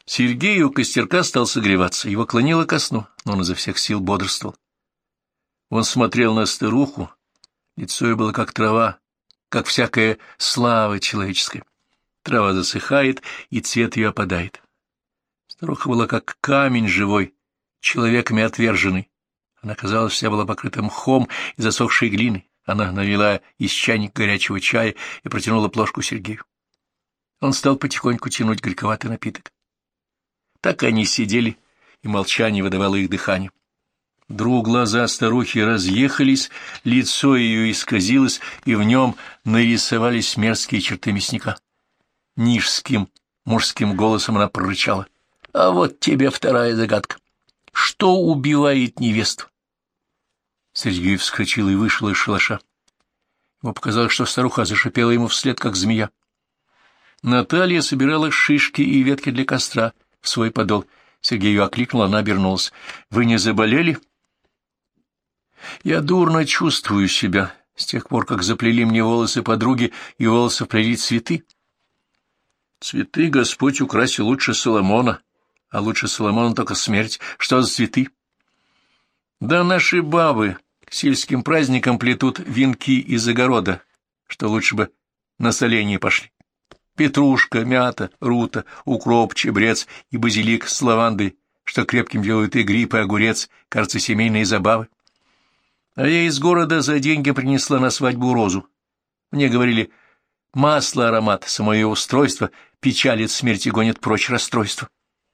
Сергей у костерка стал согреваться, его клонило ко сну, но он изо всех сил бодрствовал. Он смотрел на старуху, лицо ее было как трава, как всякая слава человеческая. Трава засыхает, и цвет ее опадает. Старуха была как камень живой, человеками отверженный. Она, казалось, вся была покрыта мхом и засохшей глиной. Она налила из чайника горячего чая и протянула плошку Сергею. Он стал потихоньку тянуть горьковатый напиток. Так они сидели, и молчание выдавало их дыхание. Вдруг глаза старухи разъехались, лицо ее исказилось, и в нем нарисовались мерзкие черты мясника. Низким мужским голосом она прорычала: «А вот тебе вторая загадка. Что убивает невесту?» Сергей вскочил и вышел из шалаша. Ему показалось, что старуха зашипела ему вслед, как змея. Наталья собирала шишки и ветки для костра в свой подол. Сергей ее окликнул, она обернулась. «Вы не заболели?» «Я дурно чувствую себя, с тех пор, как заплели мне волосы подруги и волосы вплели цветы». «Цветы Господь украсил лучше Соломона, а лучше Соломона только смерть. Что за цветы?» «Да наши бабы к сельским праздникам плетут венки из огорода, что лучше бы на соление пошли. Петрушка, мята, рута, укроп, чебрец и базилик с лавандой, что крепким делают и гриб, и огурец, кажется, семейные забавы. А я из города за деньги принесла на свадьбу розу. Мне говорили, масло аромат, само ее устройство печалит смерть и гонит прочь расстройство».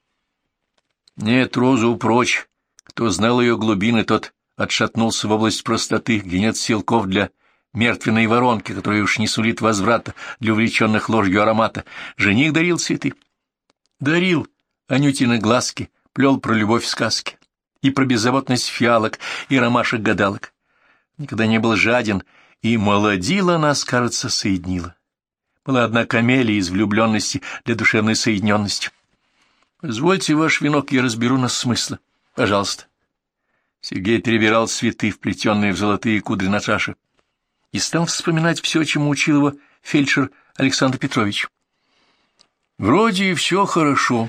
«Нет, розу прочь. Кто знал ее глубины, тот отшатнулся в область простоты, где нет силков для мертвенной воронки, которая уж не сулит возврата для увлеченных ложью аромата. Жених дарил цветы. Дарил Анютины глазки, плел про любовь сказки, и про беззаботность фиалок, и ромашек-гадалок. Никогда не был жаден, и молодила нас, кажется, соединила. Была одна камелия из влюбленности для душевной соединенности. Позвольте ваш венок, я разберу на смысла. Пожалуйста». Сергей перебирал цветы, вплетенные в золотые кудри Наташи, и стал вспоминать все, чему учил его фельдшер Александр Петрович. Вроде и все хорошо.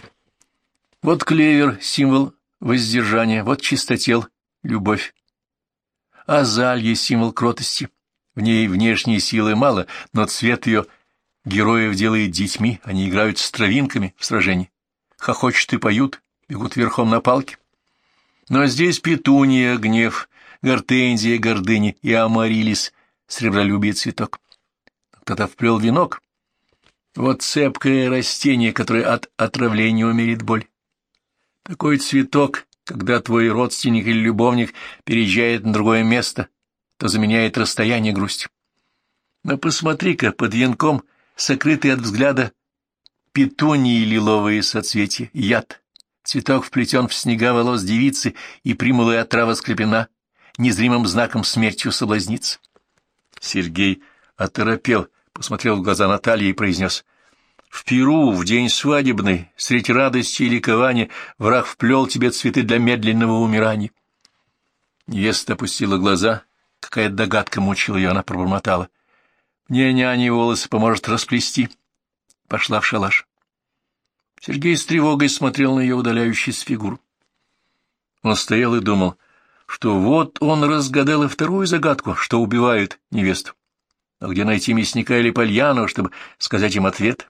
Вот клевер — символ воздержания, вот чистотел — любовь. Азалья — символ кротости. В ней внешней силы мало, но цвет ее героев делает детьми, они играют с травинками в сражении, хохочут и поют, бегут верхом на палке. Но здесь петуния — гнев, гортензия — гордыня и амарилис — сребролюбие цветок. Кто-то вплел венок. Вот цепкое растение, которое от отравления умерит боль. Такой цветок, когда твой родственник или любовник переезжает на другое место, то заменяет расстояние грусть. Но посмотри-ка, под венком сокрытый от взгляда петунии лиловые соцветия, яд. Цветок вплетен в снега волос девицы, и примулая отрава скреплена, незримым знаком смертью соблазнится. Сергей оторопел, посмотрел в глаза Натальи и произнес: «В Перу, в день свадебный, средь радости и ликования, враг вплел тебе цветы для медленного умирания». Невеста опустила глаза, какая-то догадка мучила ее, она пробормотала: «Мне няня волосы поможет расплести». Пошла в шалаш. Сергей с тревогой смотрел на ее удаляющуюся фигуру. Он стоял и думал, что вот он разгадал и вторую загадку, что убивает невесту. А где найти мясника или Пальянова, чтобы сказать им ответ?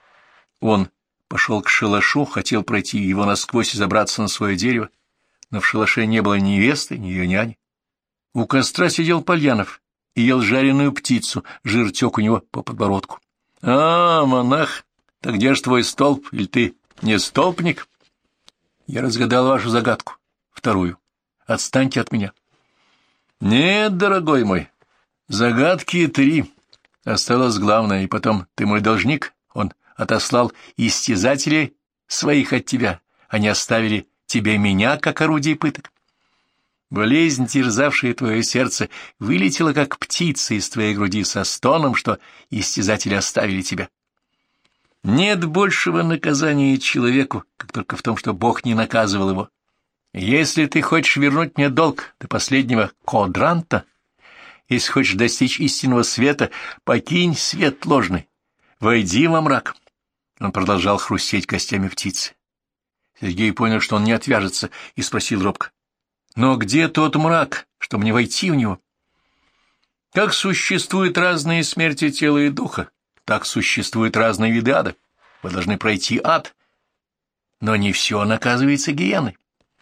Он пошел к шалашу, хотел пройти его насквозь и забраться на свое дерево, но в шалаше не было ни невесты, ни ее няни. У костра сидел Пальянов и ел жареную птицу, жир тек у него по подбородку. — А, монах, так где ж твой столб, или ты не столбник? — Я разгадал вашу загадку, вторую. Отстаньте от меня. — Нет, дорогой мой, загадки 3. Осталось главное, и потом ты мой должник. Он отослал истязателей своих от тебя. Они оставили тебе меня, как орудие пыток. Болезнь, терзавшая твое сердце, вылетела, как птица из твоей груди со стоном, что истязатели оставили тебя. Нет большего наказания человеку, как только в том, что Бог не наказывал его. Если ты хочешь вернуть мне долг до последнего квадранта, если хочешь достичь истинного света, покинь свет ложный, войди во мрак. Он продолжал хрустеть костями птицы. Сергей понял, что он не отвяжется, и спросил робко: «Но где тот мрак, чтобы мне войти в него?» «Как существуют разные смерти тела и духа, так существуют разные виды ада. Вы должны пройти ад, но не все наказывается гиеной».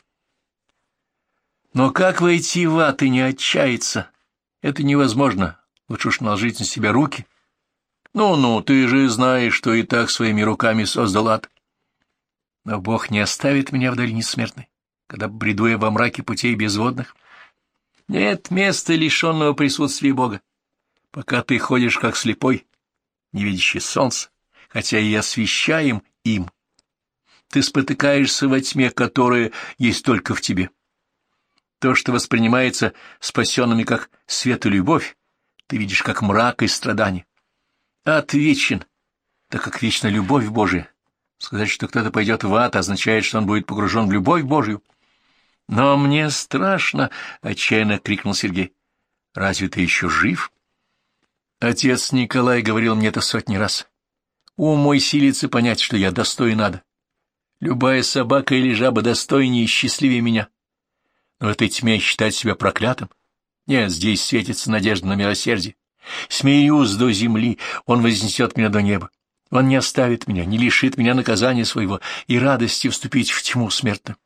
«Но как войти в ад и не отчаяться? Это невозможно. Лучше уж наложить на себя руки». «Ну-ну, ты же знаешь, что и так своими руками создал ад». «Но Бог не оставит меня в долине смертной, когда бреду я во мраке путей безводных. Нет места, лишенного присутствия Бога, пока ты ходишь как слепой, не видящий солнца, хотя и освещаем им. Ты спотыкаешься во тьме, которая есть только в тебе. То, что воспринимается спасенными как свет и любовь, ты видишь как мрак и страдания. Ад вечен, так как вечна любовь Божия. Сказать, что кто-то пойдет в ад, означает, что он будет погружен в любовь Божью». «Но мне страшно!» — отчаянно крикнул Сергей. «Разве ты еще жив?» «Отец Николай говорил мне это сотни раз. Ум мой силится понять, что я достоин ада. Любая собака или жаба достойнее и счастливее меня. Но в этой тьме считать себя проклятым? Нет, здесь светится надежда на милосердие. Смеюсь до земли, он вознесет меня до неба. Он не оставит меня, не лишит меня наказания своего и радости вступить в тьму смертную.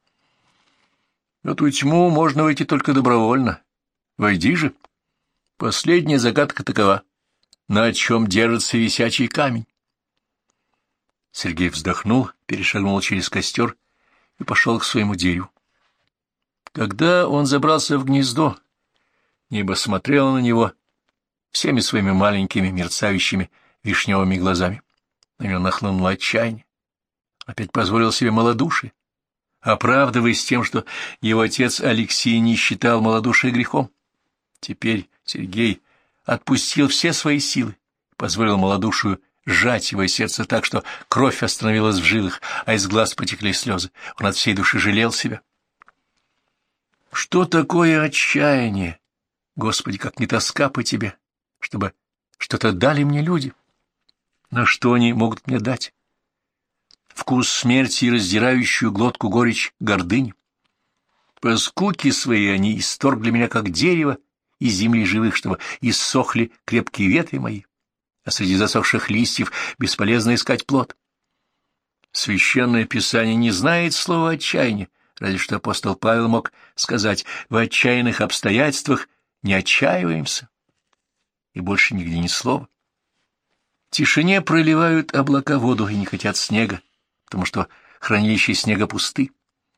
В эту тьму можно войти только добровольно. Войди же. Последняя загадка такова: на чем держится висячий камень?» Сергей вздохнул, перешагнул через костер и пошел к своему дереву. Когда он забрался в гнездо, небо смотрело на него всеми своими маленькими мерцающими вишневыми глазами. На него нахлынуло отчаяние. Опять позволил себе малодушие, оправдываясь тем, что его отец Алексей не считал малодушие грехом. Теперь Сергей отпустил все свои силы и позволил малодушию сжать его сердце так, что кровь остановилась в жилах, а из глаз потекли слезы. Он от всей души жалел себя. Что такое отчаяние? Господи, как не тоска по тебе, чтобы что-то дали мне люди. Но что они могут мне дать? Вкус смерти и раздирающую глотку горечь гордыни. По скуке своей они исторгли меня, как дерево, из земли живых, чтобы иссохли крепкие ветви мои, а среди засохших листьев бесполезно искать плод. Священное Писание не знает слова «отчаяние», разве что апостол Павел мог сказать: «В отчаянных обстоятельствах не отчаиваемся». И больше нигде ни слова. В тишине проливают облака воду и не хотят снега, потому что хранилища снега пусты.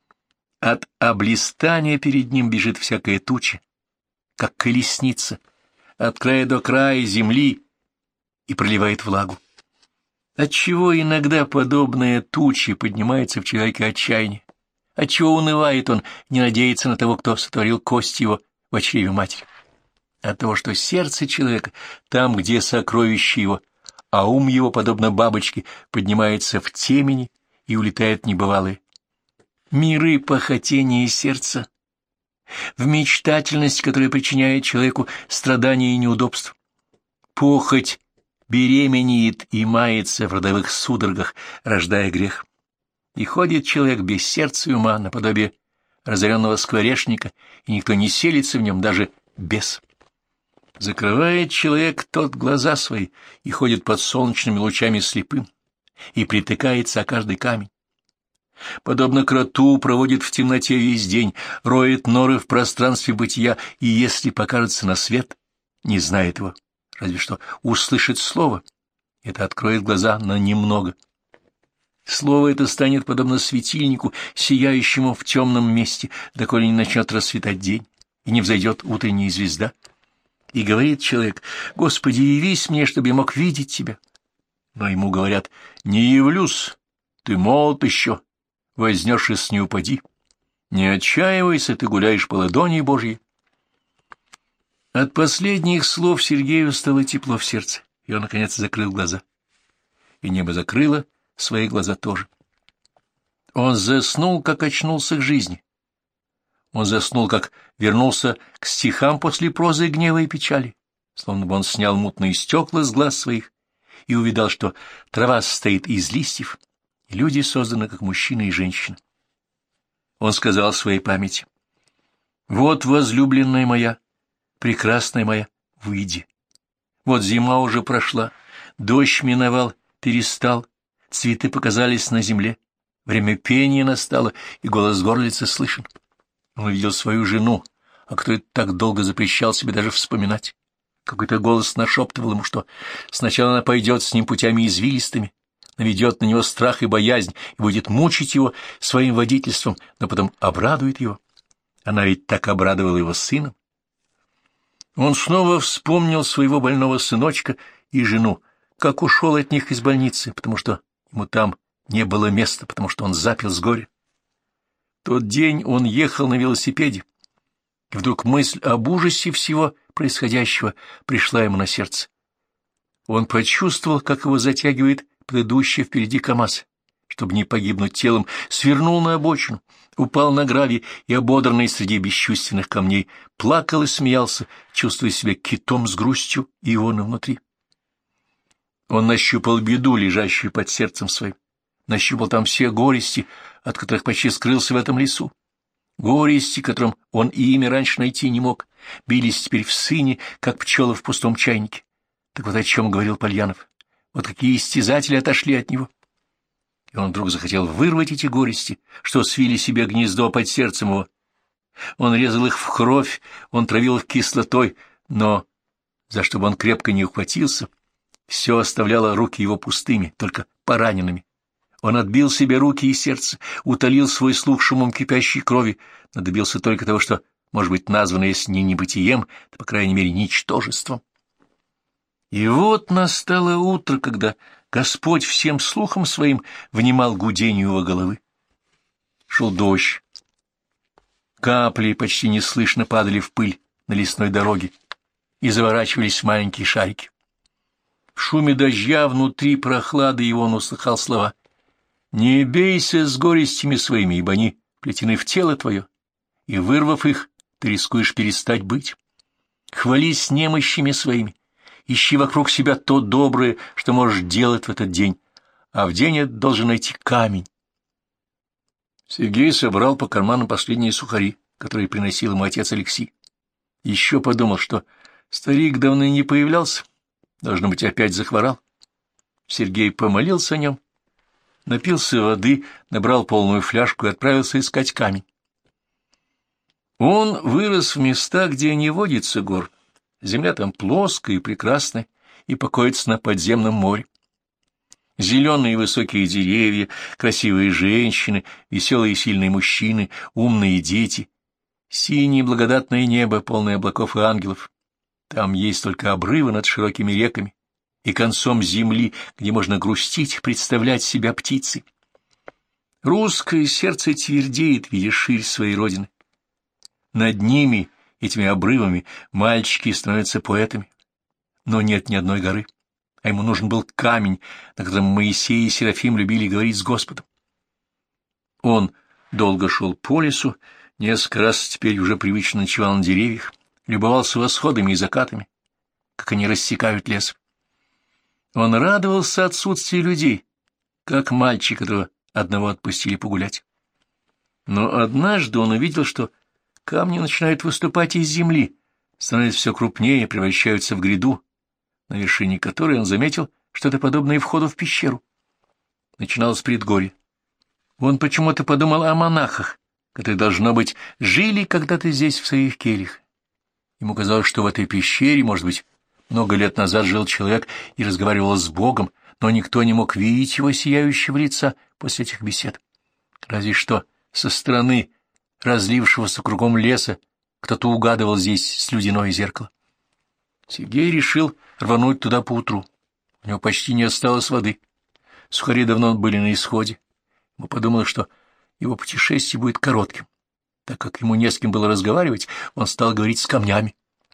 От облистания перед ним бежит всякая туча, как колесница, от края до края земли, и проливает влагу. Отчего иногда подобные тучи поднимается в человеке отчаяние? Отчего унывает он, не надеется на того, кто сотворил кости его в чреве матери? От того, что сердце человека там, где сокровище его, а ум его, подобно бабочке, поднимается в темени и улетает в небывалые миры похотения сердца, в мечтательность, которая причиняет человеку страдания и неудобства. Похоть беременеет и мается в родовых судорогах, рождая грех. И ходит человек без сердца и ума, наподобие разоренного скворечника, и никто не селится в нем, даже бес. Закрывает человек тот глаза свои и ходит под солнечными лучами слепым, и притыкается о каждый камень. Подобно кроту проводит в темноте весь день, роет норы в пространстве бытия, и если покажется на свет, не знает его, разве что услышит слово. Это откроет глаза на немного. Слово это станет подобно светильнику, сияющему в темном месте, доколе не начнет расцветать день, и не взойдет утренняя звезда. И говорит человек: «Господи, явись мне, чтобы я мог видеть Тебя». Но ему говорят: «Не явлюсь, ты молод еще, вознесшись, не упади. Не отчаивайся, ты гуляешь по ладони Божьей». От последних слов Сергею стало тепло в сердце, и он, наконец, закрыл глаза. И небо закрыло свои глаза тоже. Он заснул, как очнулся к жизни. Он заснул, как вернулся к стихам после прозы гнева и печали, словно бы он снял мутные стекла с глаз своих и увидал, что трава состоит из листьев, и люди созданы как мужчина и женщина. он сказал своей памяти: «Вот, возлюбленная моя, прекрасная моя, выйди. Вот зима уже прошла, дождь миновал, перестал, цветы показались на земле, время пения настало, и голос горлицы слышен». Он увидел свою жену, о которой так долго запрещал себе даже вспоминать. Какой-то голос нашептывал ему, что сначала она пойдет с ним путями извилистыми, наведет на него страх и боязнь и будет мучить его своим водительством, но потом обрадует его. Она ведь так обрадовала его сыном. Он снова вспомнил своего больного сыночка и жену, как ушел от них из больницы, потому что ему там не было места, потому что он запил с горя. В тот день он ехал на велосипеде, и вдруг мысль об ужасе всего происходящего пришла ему на сердце. Он почувствовал, как его затягивает предыдущий впереди КамАЗ. Чтобы не погибнуть телом, свернул на обочину, упал на гравий и, ободранный среди бесчувственных камней, плакал и смеялся, чувствуя себя китом с грустью и ионом внутри. Он нащупал беду, лежащую под сердцем своим, нащупал там все горести, от которых почти скрылся в этом лесу. Горести, которым он и имя раньше найти не мог, бились теперь в сыне, как пчелы в пустом чайнике. Так вот о чем говорил Польянов. Вот какие истязатели отошли от него. И он вдруг захотел вырвать эти горести, что свили себе гнездо под сердцем его. Он резал их в кровь, он травил их кислотой, но, за что бы он крепко не ухватился, все оставляло руки его пустыми, только пораненными. Он отбил себе руки и сердце, утолил свой слух шумом кипящей крови, но добился только того, что, может быть, названо, если не небытием, то, по крайней мере, ничтожеством. И вот настало утро, когда Господь всем слухом своим внимал гудению его головы. Шел дождь. Капли почти неслышно падали в пыль на лесной дороге и заворачивались в маленькие шарики. В шуме дождя внутри прохлады его он услыхал слова: «Не бейся с горестями своими, ибо они плетены в тело твое, и, вырвав их, ты рискуешь перестать быть. Хвались немощами своими, ищи вокруг себя то доброе, что можешь делать в этот день, а в день этот должен найти камень». Сергей собрал по карманам последние сухари, которые приносил ему отец Алексей. Еще подумал, что старик давно не появлялся, должно быть, опять захворал. Сергей помолился о нем, напился воды, набрал полную фляжку и отправился искать камень. Он вырос в местах, где не водится гор. Земля там плоская и прекрасная, и покоится на подземном море. Зеленые высокие деревья, красивые женщины, веселые и сильные мужчины, умные дети, синее благодатное небо, полное облаков и ангелов. Там есть только обрывы над широкими реками и концом земли, где можно грустить, представлять себя птицей. Русское сердце твердеет, видя ширь своей родины. Над ними, этими обрывами, мальчики становятся поэтами. Но нет ни одной горы, а ему нужен был камень, на котором Моисей и Серафим любили говорить с Господом. Он долго шел по лесу, несколько раз теперь уже привычно ночевал на деревьях, любовался восходами и закатами, как они рассекают лес. Он радовался отсутствию людей, как мальчик, которого одного отпустили погулять. Но однажды он увидел, что камни начинают выступать из земли, становятся все крупнее, превращаются в гряду, на вершине которой он заметил что-то подобное входу в пещеру. Начиналось предгорье. Он почему-то подумал о монахах, которые, должно быть, жили когда-то здесь в своих кельях. Ему казалось, что в этой пещере, может быть, много лет назад жил человек и разговаривал с Богом, но никто не мог видеть его сияющего лица после этих бесед. Разве что со стороны разлившегося кругом леса кто-то угадывал здесь слюдяное зеркало. Сергей решил рвануть туда поутру. У него почти не осталось воды. Сухари давно были на исходе. Ему подумалось, что его путешествие будет коротким. Так как ему не с кем было разговаривать, он стал говорить с камнями.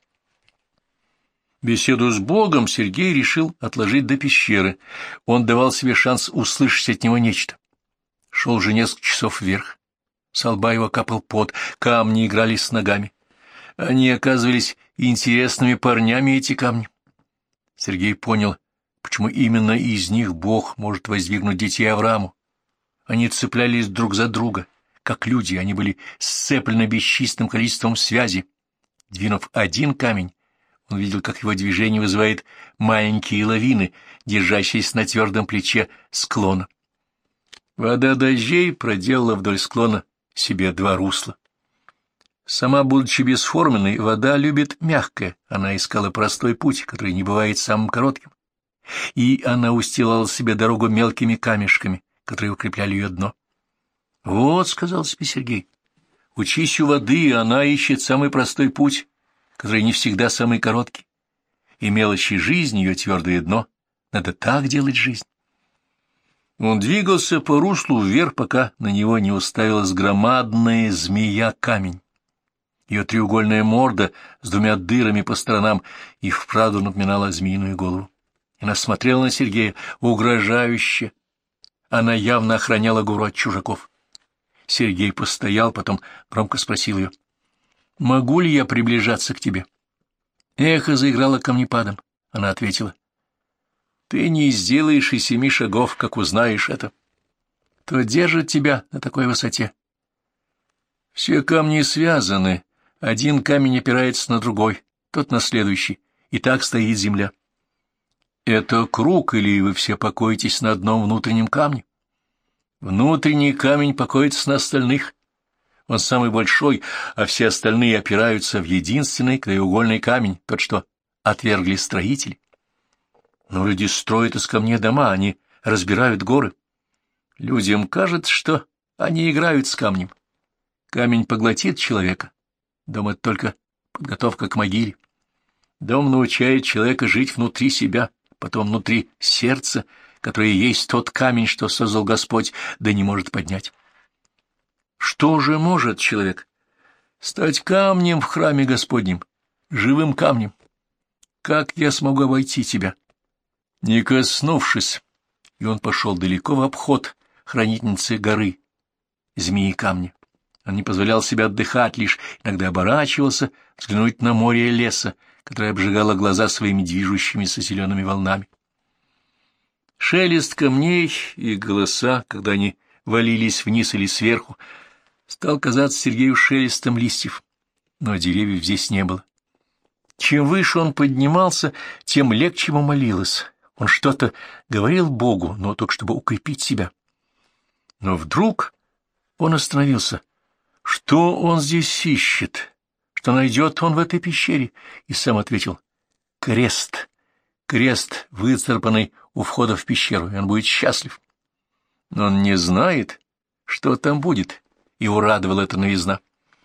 Беседу с Богом Сергей решил отложить до пещеры. Он давал себе шанс услышать от него нечто. Шел уже несколько часов вверх. С лба его капал пот, камни играли с ногами. Они оказывались интересными парнями, эти камни. Сергей понял, почему именно из них Бог может воздвигнуть детей Аврааму. Они цеплялись друг за друга, как люди, они были сцеплены бесчисленным количеством связей. Двинув один камень, он видел, как его движение вызывает маленькие лавины, держащиеся на твердом плече склона. Вода дождей проделала вдоль склона себе два русла. Сама, будучи бесформенной, вода любит мягкое, она искала простой путь, который не бывает самым коротким, и она устилала себе дорогу мелкими камешками, которые укрепляли ее дно. «Вот», — сказал себе Сергей, — «учись у воды, она ищет самый простой путь, который не всегда самый короткий, и мелочи жизни, ее твердое дно, надо так делать жизнь». Он двигался по руслу вверх, пока на него не уставилась громадная змея-камень. Ее треугольная морда с двумя дырами по сторонам и вправду напоминала змеиную голову. Она смотрела на Сергея угрожающе. Она явно охраняла гору от чужаков. Сергей постоял, потом громко спросил ее: «Могу ли я приближаться к тебе?» Эхо заиграло камнепадом. Она ответила: «Ты не сделаешь и 7 шагов, как узнаешь это. Кто держит тебя на такой высоте?» «Все камни связаны, один камень опирается на другой, тот на следующий, и так стоит земля». «Это круг, или вы все покоитесь на одном внутреннем камне?» «Внутренний камень покоится на остальных. Он самый большой, а все остальные опираются в единственный краеугольный камень, тот, что отвергли строители. Но люди строят из камней дома, они разбирают горы. Людям кажется, что они играют с камнем. Камень поглотит человека. Дом — это только подготовка к могиле. Дом научает человека жить внутри себя, потом внутри сердца, которое есть тот камень, что создал Господь, да не может поднять. Что же может человек? Стать камнем в храме Господнем, живым камнем. Как я смогу обойти тебя? Не коснувшись, и он пошел далеко в обход хранительницы горы, змеи камня. Он не позволял себе отдыхать, лишь иногда оборачивался взглянуть на море леса, которое обжигало глаза своими движущимися зелеными волнами. Шелест камней и голоса, когда они валились вниз или сверху, стал казаться Сергею шелестом листьев, но деревьев здесь не было. Чем выше он поднимался, тем легче ему молилось. Он что-то говорил Богу, но только чтобы укрепить себя. Но вдруг он остановился. Что он здесь ищет? Что найдет он в этой пещере? И сам ответил: крест. Крест, выцарапанный у входа в пещеру, и он будет счастлив. Но он не знает, что там будет. Его радовала эта новизна.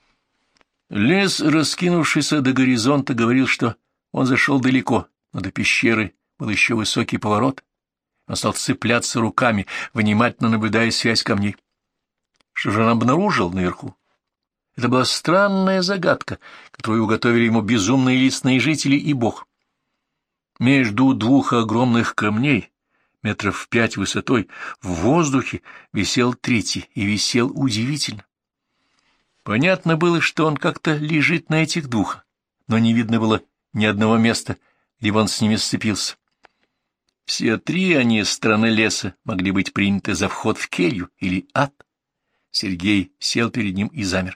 Лес, раскинувшийся до горизонта, говорил, что он зашел далеко, но до пещеры был еще высокий поворот. Он стал цепляться руками, внимательно наблюдая связь камней. Что же он обнаружил наверху? Это была странная загадка, которую уготовили ему безумные лесные жители и Бог. Между двух огромных камней, 5 метров высотой, в воздухе висел третий, и висел удивительно. Понятно было, что он как-то лежит на этих двух, но не видно было ни одного места, где бы он с ними сцепился. Все 3 они, стороны леса, могли быть приняты за вход в келью или ад. Сергей сел перед ним и замер.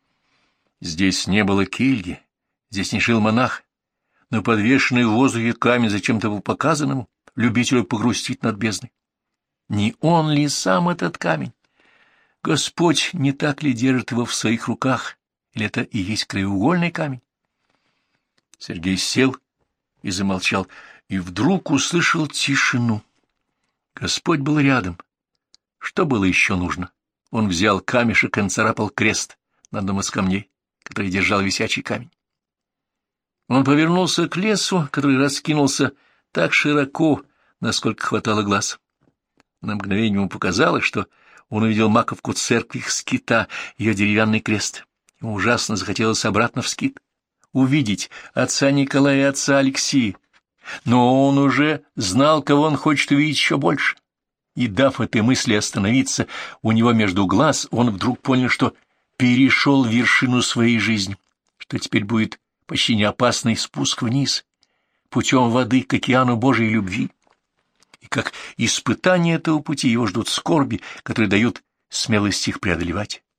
Здесь не было кельи, здесь не жил монах, но подвешенный в воздухе камень зачем-то был показан ему, любителю погрустить над бездной. Не он ли сам этот камень? Господь не так ли держит его в своих руках, или это и есть краеугольный камень? Сергей сел и замолчал, и вдруг услышал тишину. Господь был рядом. Что было еще нужно? Он взял камешек и нацарапал крест на одном из камней, который держал висячий камень. Он повернулся к лесу, который раскинулся так широко, насколько хватало глаз. На мгновение ему показалось, что он увидел маковку церкви скита, ее деревянный крест. Ему ужасно захотелось обратно в скит, увидеть отца Николая и отца Алексея. Но он уже знал, кого он хочет увидеть еще больше. И, дав этой мысли остановиться у него между глаз, он вдруг понял, что перешел вершину своей жизни, что теперь будет почти неопасный спуск вниз, путем воды к океану Божьей любви. И как испытание этого пути его ждут скорби, которые дают смелость их преодолевать.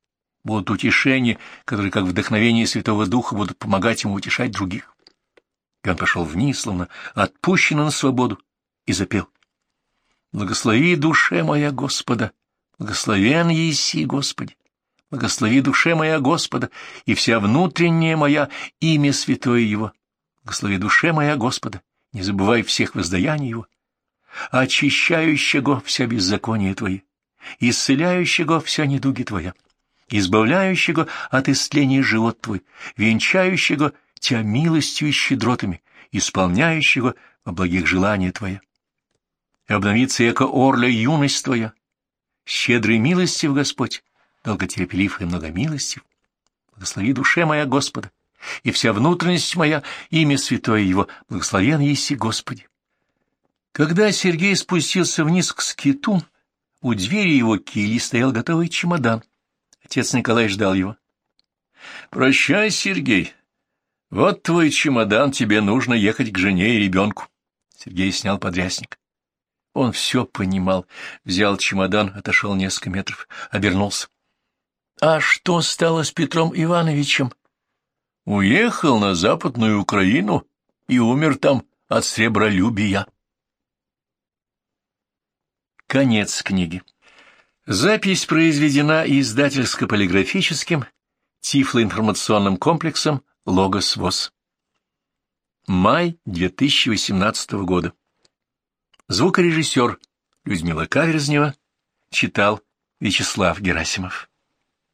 будут утешения, которые, как вдохновение Святого Духа, будут помогать ему утешать других. И он пошел вниз, словно отпущенный на свободу, и запел. «Благослови душе моя Господа, благословен еси Господи, благослови душе моя Господа, и вся внутренняя моя имя святое Его. Благослови душе моя Господа, не забывай всех воздаяний Его, очищающего вся беззаконие Твои, исцеляющего вся недуги Твоя, избавляющего от истления живот Твой, венчающего Тя милостью и щедротами, исполняющего во благих желания Твоя. И обновится яко орля юность Твоя, щедрый милостив Господь, долготерпелив и многомилостив. Благослови душе моя Господа, и вся внутренность моя, имя святое Его, благословен еси Господи». Когда Сергей спустился вниз к скиту, у двери его кельи стоял готовый чемодан. Отец Николай ждал его. «Прощай, Сергей. Вот твой чемодан, тебе нужно ехать к жене и ребенку». Сергей снял подрясник. Он все понимал, взял чемодан, отошел несколько метров, обернулся. «А что стало с Петром Ивановичем?» «Уехал на Западную Украину и умер там от сребролюбия». Конец книги. Запись произведена издательско-полиграфическим тифлоинформационным комплексом «Логос ВОС». Май 2018 года. Звукорежиссер Людмила Каверзнева читал Вячеслав Герасимов.